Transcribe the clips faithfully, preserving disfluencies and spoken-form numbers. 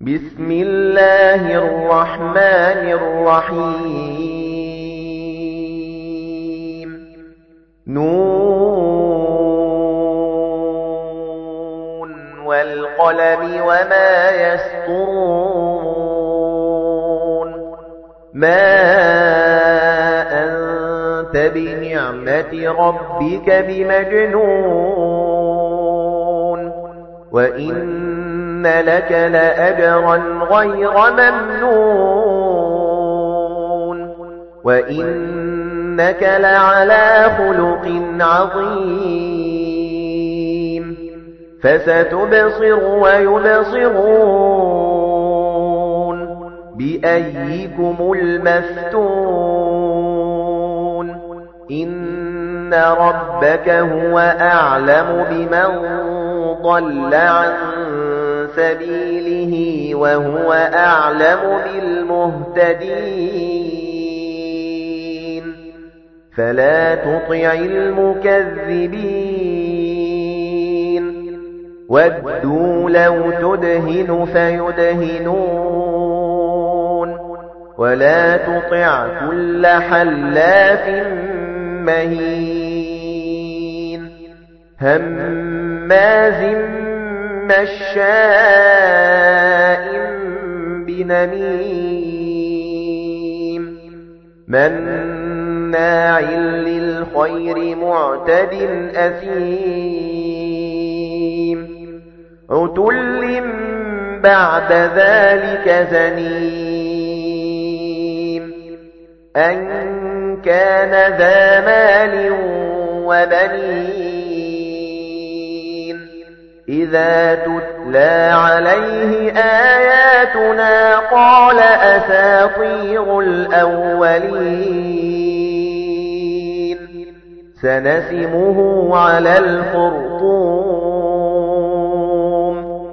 بسم الله الرحمن الرحيم نون والقلم وما يسطرون ما أنت بنعمة ربك بمجنون وإن لك لأجرا غير ممنون وإنك لعلى خلق عظيم فستبصر ويبصرون بأيكم المفتون إن ربك هو أعلم بمن ضل عن سبيله وهو أعلم بالمهتدين فلا تطع المكذبين ودوا لو تدهن فيدهنون ولا تطع كل حلاف مهين هماز مشاء بنميم مناع للخير معتد أثيم عتل بعد ذلك زنيم أن كان ذا مال وبنين إذا تتلى عليه آياتنا قال أساطير الأولين سنسمه على الخرطوم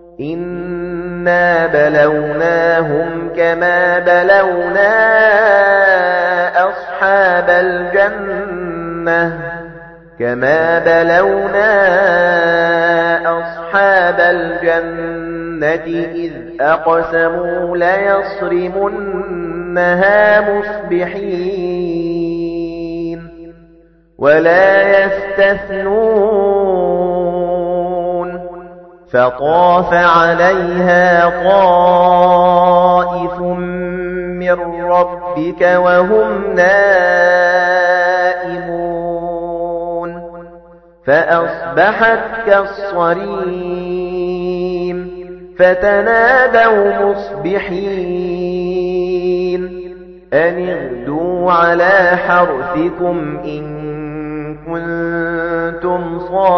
إنا بلوناهم كما بلونا أصحاب الجنة كما بلونا أصحاب الجنة إذ أقسموا ليصرمنها مصبحين ولا يستثنون فطاف عليها طائف من ربك وهم نائمون فأصبحت كالصريم فتنادوا مصبحين أن اغدوا على حرثكم إن كنتم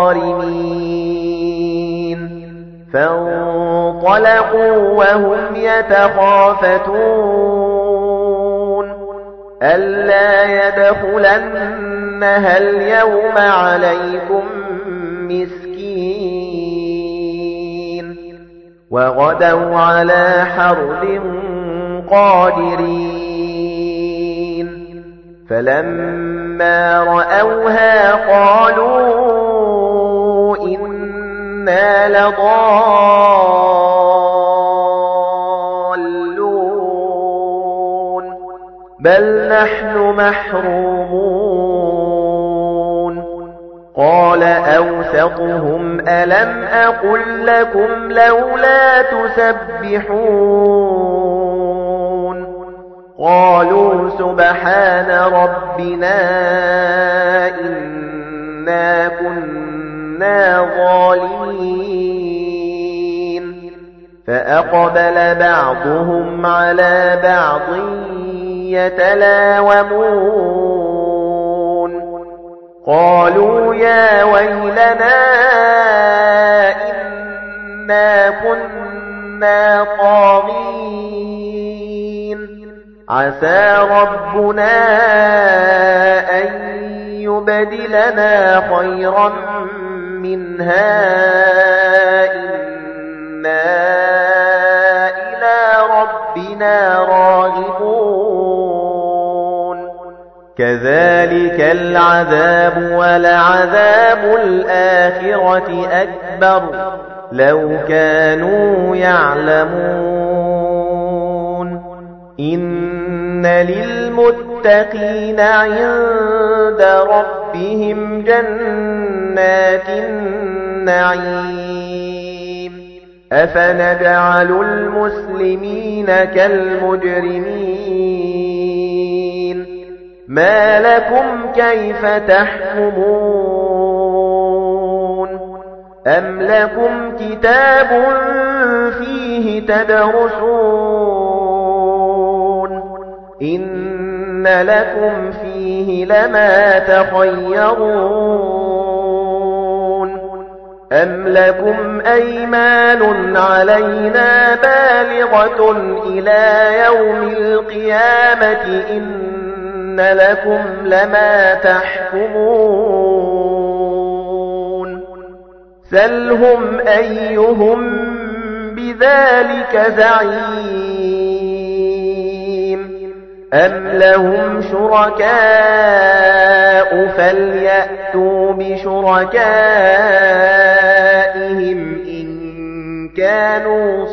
صارمين فانطلقوا وهم يتخافتون ألا يدخلنها اليوم عليكم مسكين وغدوا على حرد قادرين فلما رأوها قالوا إنا لضالون بل نحن محرومون قال أوسطهم ألم أقل لكم لولا تسبحون قالوا سبحان ربنا إنا كنا ظالمين فأقبل بعضهم على بعض يتلاومون قالوا يا ويلنا إنا كنا طاغين عسى ربنا أن يبدلنا خيرا منها إنا إلى ربنا راغبون كذلك العذاب ولعذاب الآخرة أكبر لَوْ كَانُوا يَعْلَمُونَ إِنَّ لِلْمُتَّقِينَ عِندَ رَبِّهِمْ جَنَّاتِ النَّعِيمِ أَفَنَجْعَلُ الْمُسْلِمِينَ كَالْمُجْرِمِينَ مَا لَكُمْ كَيْفَ تَحْكُمُونَ أَمْ لَكُمْ كِتَابٌ فِيهِ تَدْرُسُونَ إِنَّ لَكُمْ فِيهِ لَمَا تَخَيَّرُونَ أَمْ لَكُمْ أَيْمَانٌ عَلَيْنَا بَالِغَةٌ إِلَى يَوْمِ الْقِيَامَةِ إِنَّ لَكُمْ لَمَا تَحْكُمُونَ سَلْهُمْ أَيُّهُمْ بِذَلِكَ زَعِيمٌ أَمْ لَهُمْ شُرَكَاءُ فَلْيَأْتُوا بِشُرَكَائِهِمْ إِن كَانُوا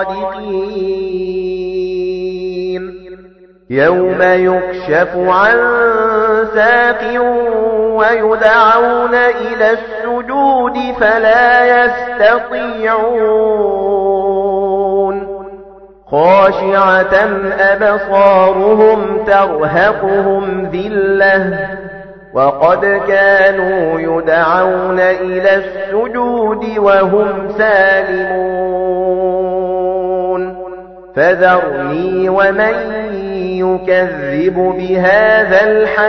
صَادِقِينَ يَوْمَ يُكْشَفُ عَن سَاقٍ وَيُدْعَوْنَ إِلَى السُّجُودِ فَلَا يَسْتَطِيعُونَ خَاشِعَةً أَبْصَارُهُمْ تَرْهَقُهُمْ ذِلَّةٌ وَقَدْ كَانُوا يُدْعَوْنَ إِلَى السُّجُودِ وَهُمْ سَالِمُونَ فَذَرْنِي وَمَن يُكَذِّبُ بِهَذَا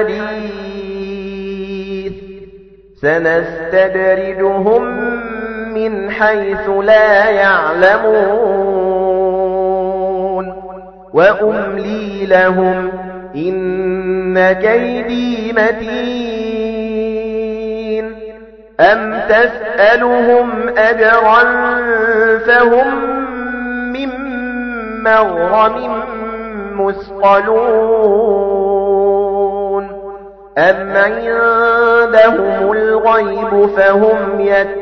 الْحَدِيثِ سَنَسْتَدْرِجُهُم مِّنْ حَيْثُ لَا يَعْلَمُونَ وَأُمْلِي لَهُمْ إِنَّ كَيْدِي مَتِينٌ أَمْ تَسْأَلُهُمْ أَجْرًا فَهُمْ مِنْ مَغْرَمٍ مُثْقَلُونَ أَمْ عِندَهُمُ الْغَيْبُ فَهُمْ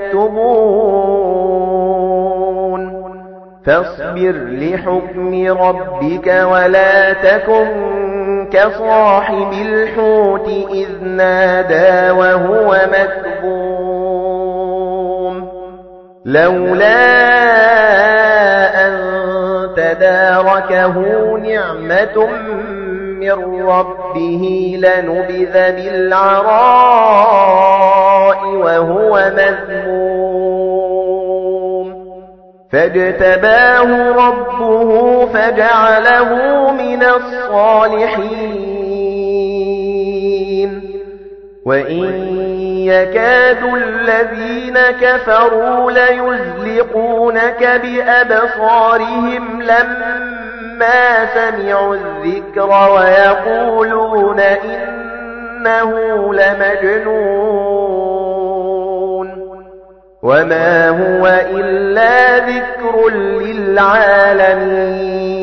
يَكْتُبُونَ فَاصْبِرْ لِحُكْمِ رَبِّكَ وَلَا تَكُنْ كَصَاحِبِ الْحُوتِ إِذْ نَادَى وَهُوَ مَكْظُومٌ لَوْلَا أَن تَدَارَكَهُ نِعْمَةٌ مِّن رَّبِّهِ لَنُبِذَ بِالْعَرَاءِ وَهُوَ مَذْمُومٌ فَاجْتَبَاهُ رَبُّهُ فَجَعَلَهُ مِنَ الصَّالِحِينَ وَإِن يَكَادُ الَّذِينَ كَفَرُوا لَيُزْلِقُونَكَ بِأَبْصَارِهِمْ لَمَّا سَمِعُوا الذِّكْرَ وَيَقُولُونَ إِنَّهُ لَمَجْنُونٌ وَمَا هُوَ إِلَّا ذِكْرٌ لِّلْعَالَمِينَ